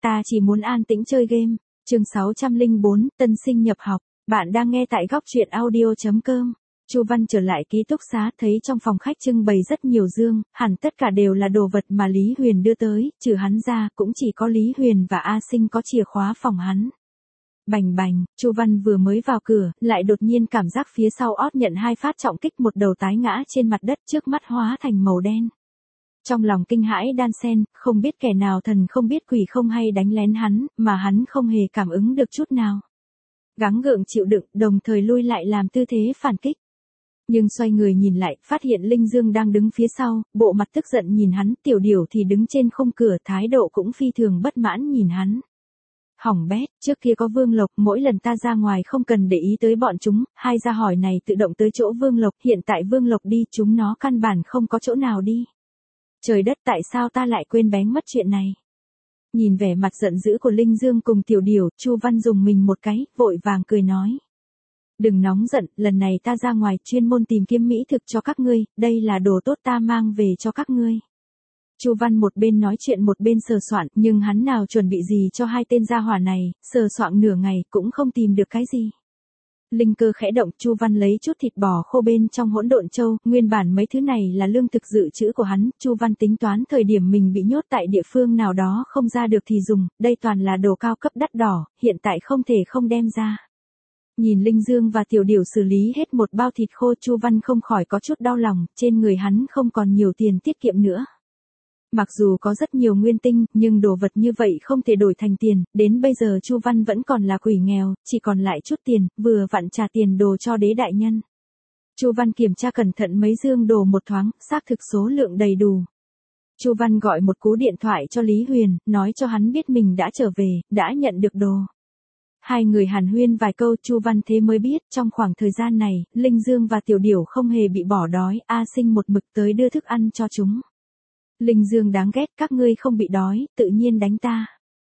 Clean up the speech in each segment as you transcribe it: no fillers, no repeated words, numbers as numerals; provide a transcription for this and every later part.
Ta chỉ muốn an tĩnh chơi game. Chương 604, tân sinh nhập học. Bạn đang nghe tại góc truyện audio.com. Chu Văn trở lại ký túc xá, thấy trong phòng khách trưng bày rất nhiều dương, hẳn tất cả đều là đồ vật mà Lý Huyền đưa tới, trừ hắn ra, cũng chỉ có Lý Huyền và A Sinh có chìa khóa phòng hắn. Bành bành, Chu Văn vừa mới vào cửa, lại đột nhiên cảm giác phía sau ót nhận 2 phát trọng kích, một đầu tái ngã trên mặt đất, trước mắt hóa thành màu đen. Trong lòng kinh hãi đan xen, không biết kẻ nào thần không biết quỷ không hay đánh lén hắn, mà hắn không hề cảm ứng được chút nào. Gắng gượng chịu đựng, đồng thời lui lại làm tư thế phản kích. Nhưng xoay người nhìn lại, phát hiện Linh Dương đang đứng phía sau, bộ mặt tức giận nhìn hắn, Tiểu Điểu thì đứng trên khung cửa, thái độ cũng phi thường bất mãn nhìn hắn. Hỏng bét, trước kia có Vương Lộc, mỗi lần ta ra ngoài không cần để ý tới bọn chúng, hai gia hỏi này tự động tới chỗ Vương Lộc, hiện tại Vương Lộc đi, chúng nó căn bản không có chỗ nào đi. Trời đất, tại sao ta lại quên bén mất chuyện này? Nhìn vẻ mặt giận dữ của Linh Dương cùng Tiểu Điểu, Chu Văn dùng mình một cái, vội vàng cười nói. Đừng nóng giận, lần này ta ra ngoài chuyên môn tìm kiếm mỹ thực cho các ngươi, đây là đồ tốt ta mang về cho các ngươi. Chu Văn một bên nói chuyện một bên sờ soạn, nhưng hắn nào chuẩn bị gì cho hai tên gia hỏa này, sờ soạn nửa ngày cũng không tìm được cái gì. Linh cơ khẽ động, Chu Văn lấy chút thịt bò khô bên trong hỗn độn châu, nguyên bản mấy thứ này là lương thực dự trữ của hắn, Chu Văn tính toán thời điểm mình bị nhốt tại địa phương nào đó không ra được thì dùng, đây toàn là đồ cao cấp đắt đỏ, hiện tại không thể không đem ra. Nhìn Linh Dương và Tiểu Điểu xử lý hết một bao thịt khô, Chu Văn không khỏi có chút đau lòng, trên người hắn không còn nhiều tiền tiết kiệm nữa. Mặc dù có rất nhiều nguyên tinh, nhưng đồ vật như vậy không thể đổi thành tiền, đến bây giờ Chu Văn vẫn còn là quỷ nghèo, chỉ còn lại chút tiền, vừa vặn trả tiền đồ cho đế đại nhân. Chu Văn kiểm tra cẩn thận mấy dương đồ một thoáng, xác thực số lượng đầy đủ. Chu Văn gọi một cú điện thoại cho Lý Huyền, nói cho hắn biết mình đã trở về, đã nhận được đồ. Hai người hàn huyên vài câu, Chu Văn thế mới biết, trong khoảng thời gian này, Linh Dương và Tiểu Điểu không hề bị bỏ đói, A Sinh một mực tới đưa thức ăn cho chúng. Linh Dương đáng ghét, các ngươi không bị đói, tự nhiên đánh ta.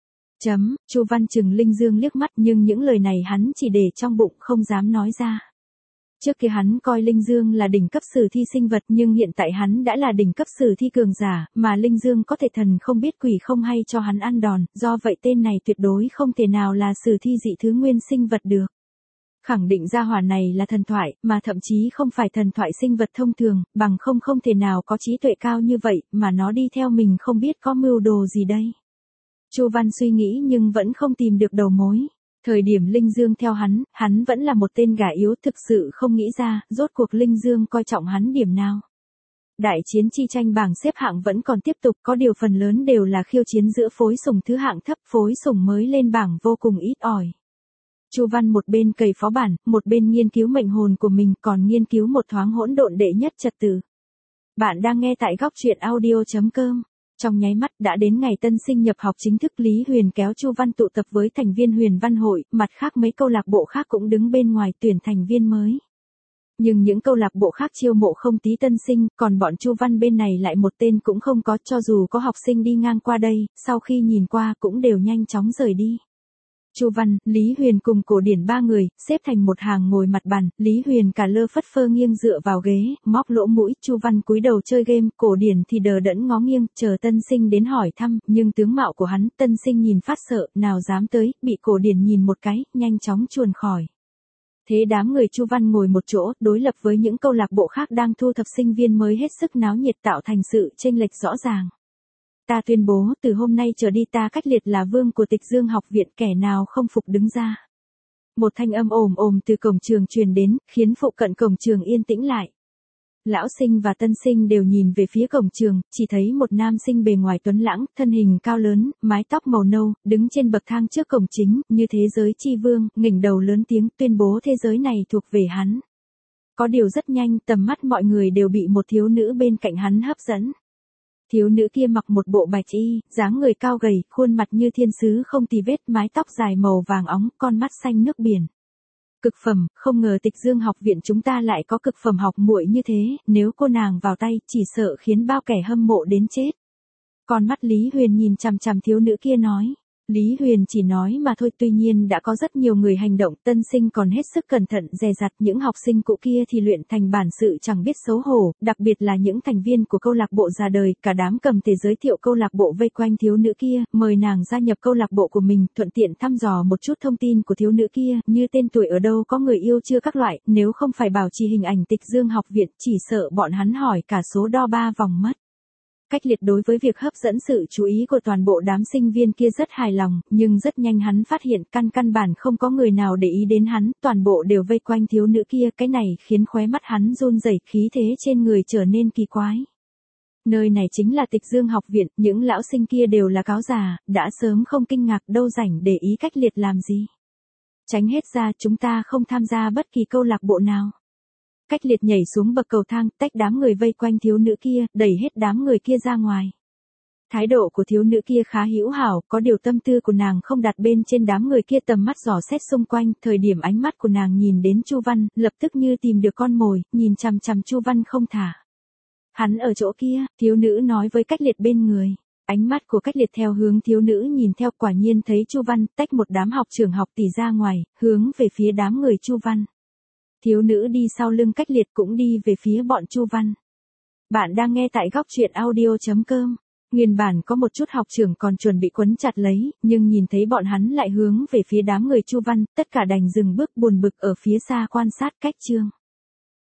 Chu Văn chừng Linh Dương liếc mắt, nhưng những lời này hắn chỉ để trong bụng không dám nói ra. Trước kia hắn coi Linh Dương là đỉnh cấp sử thi sinh vật, nhưng hiện tại hắn đã là đỉnh cấp sử thi cường giả, mà Linh Dương có thể thần không biết quỷ không hay cho hắn ăn đòn, do vậy tên này tuyệt đối không thể nào là sử thi dị thứ nguyên sinh vật được. Khẳng định gia hỏa này là thần thoại, mà thậm chí không phải thần thoại sinh vật thông thường, bằng không thể nào có trí tuệ cao như vậy, mà nó đi theo mình không biết có mưu đồ gì đây. Chu Văn suy nghĩ nhưng vẫn không tìm được đầu mối. Thời điểm Linh Dương theo hắn vẫn là một tên gà yếu, thực sự không nghĩ ra, rốt cuộc Linh Dương coi trọng hắn điểm nào. Đại chiến chi tranh bảng xếp hạng vẫn còn tiếp tục, có điều phần lớn đều là khiêu chiến giữa phối sủng thứ hạng thấp, phối sủng mới lên bảng vô cùng ít ỏi. Chu Văn một bên cày phó bản, một bên nghiên cứu mệnh hồn của mình, còn nghiên cứu một thoáng hỗn độn đệ nhất trật tự. Bạn đang nghe tại góc truyện audio.com. Trong nháy mắt đã đến ngày tân sinh nhập học chính thức, Lý Huyền kéo Chu Văn tụ tập với thành viên Huyền Văn hội, mặt khác mấy câu lạc bộ khác cũng đứng bên ngoài tuyển thành viên mới. Nhưng những câu lạc bộ khác chiêu mộ không tí tân sinh, còn bọn Chu Văn bên này lại một tên cũng không có, cho dù có học sinh đi ngang qua đây, sau khi nhìn qua cũng đều nhanh chóng rời đi. Chu Văn, Lý Huyền cùng Cổ Điển ba người, xếp thành một hàng ngồi mặt bàn, Lý Huyền cả lơ phất phơ nghiêng dựa vào ghế, móc lỗ mũi, Chu Văn cúi đầu chơi game, Cổ Điển thì đờ đẫn ngó nghiêng, chờ tân sinh đến hỏi thăm, nhưng tướng mạo của hắn, tân sinh nhìn phát sợ, nào dám tới, bị Cổ Điển nhìn một cái, nhanh chóng chuồn khỏi. Thế đám người Chu Văn ngồi một chỗ, đối lập với những câu lạc bộ khác đang thu thập sinh viên mới hết sức náo nhiệt, tạo thành sự chênh lệch rõ ràng. Ta tuyên bố, từ hôm nay trở đi ta cách liệt là vương của Tịch Dương học viện, kẻ nào không phục đứng ra. Một thanh âm ồm ồm từ cổng trường truyền đến, khiến phụ cận cổng trường yên tĩnh lại. Lão sinh và tân sinh đều nhìn về phía cổng trường, chỉ thấy một nam sinh bề ngoài tuấn lãng, thân hình cao lớn, mái tóc màu nâu, đứng trên bậc thang trước cổng chính, như thế giới chi vương, nghỉnh đầu lớn tiếng tuyên bố thế giới này thuộc về hắn. Có điều rất nhanh, tầm mắt mọi người đều bị một thiếu nữ bên cạnh hắn hấp dẫn. Thiếu nữ kia mặc một bộ bạch y, dáng người cao gầy, khuôn mặt như thiên sứ không tì vết, mái tóc dài màu vàng óng, con mắt xanh nước biển. Cực phẩm, không ngờ Tịch Dương học viện chúng ta lại có cực phẩm học muội như thế, nếu cô nàng vào tay, chỉ sợ khiến bao kẻ hâm mộ đến chết. Con mắt Lý Huyền nhìn chằm chằm thiếu nữ kia nói, Lý Huyền chỉ nói mà thôi, tuy nhiên đã có rất nhiều người hành động, tân sinh còn hết sức cẩn thận dè dặt, những học sinh cũ kia thì luyện thành bản sự chẳng biết xấu hổ, đặc biệt là những thành viên của câu lạc bộ già đời, cả đám cầm tề giới thiệu câu lạc bộ vây quanh thiếu nữ kia, mời nàng gia nhập câu lạc bộ của mình, thuận tiện thăm dò một chút thông tin của thiếu nữ kia, như tên tuổi ở đâu, có người yêu chưa các loại, nếu không phải bảo trì hình ảnh Tịch Dương học viện, chỉ sợ bọn hắn hỏi cả số đo 3 vòng mất. Cách Liệt đối với việc hấp dẫn sự chú ý của toàn bộ đám sinh viên kia rất hài lòng, nhưng rất nhanh hắn phát hiện căn bản không có người nào để ý đến hắn, toàn bộ đều vây quanh thiếu nữ kia, cái này khiến khóe mắt hắn run rẩy, khí thế trên người trở nên kỳ quái. Nơi này chính là Tịch Dương học viện, những lão sinh kia đều là cáo già, đã sớm không kinh ngạc, đâu rảnh để ý Cách Liệt làm gì. Tránh hết ra, chúng ta không tham gia bất kỳ câu lạc bộ nào. Cách Liệt nhảy xuống bậc cầu thang, tách đám người vây quanh thiếu nữ kia, đẩy hết đám người kia ra ngoài. Thái độ của thiếu nữ kia khá hữu hảo, có điều tâm tư của nàng không đặt bên trên đám người kia, tầm mắt dò xét xung quanh, thời điểm ánh mắt của nàng nhìn đến Chu Văn, lập tức như tìm được con mồi, nhìn chằm chằm Chu Văn không thả. Hắn ở chỗ kia, thiếu nữ nói với Cách Liệt bên người. Ánh mắt của Cách Liệt theo hướng thiếu nữ nhìn theo, quả nhiên thấy Chu Văn tách một đám học trưởng học tỷ ra ngoài, hướng về phía đám người Chu Văn. Thiếu nữ đi sau lưng Cách Liệt cũng đi về phía bọn Chu Văn. Bạn đang nghe tại góc truyện audio.com. Nguyên bản có một chút học trưởng còn chuẩn bị quấn chặt lấy, nhưng nhìn thấy bọn hắn lại hướng về phía đám người Chu Văn, tất cả đành dừng bước buồn bực ở phía xa quan sát Cách Chương.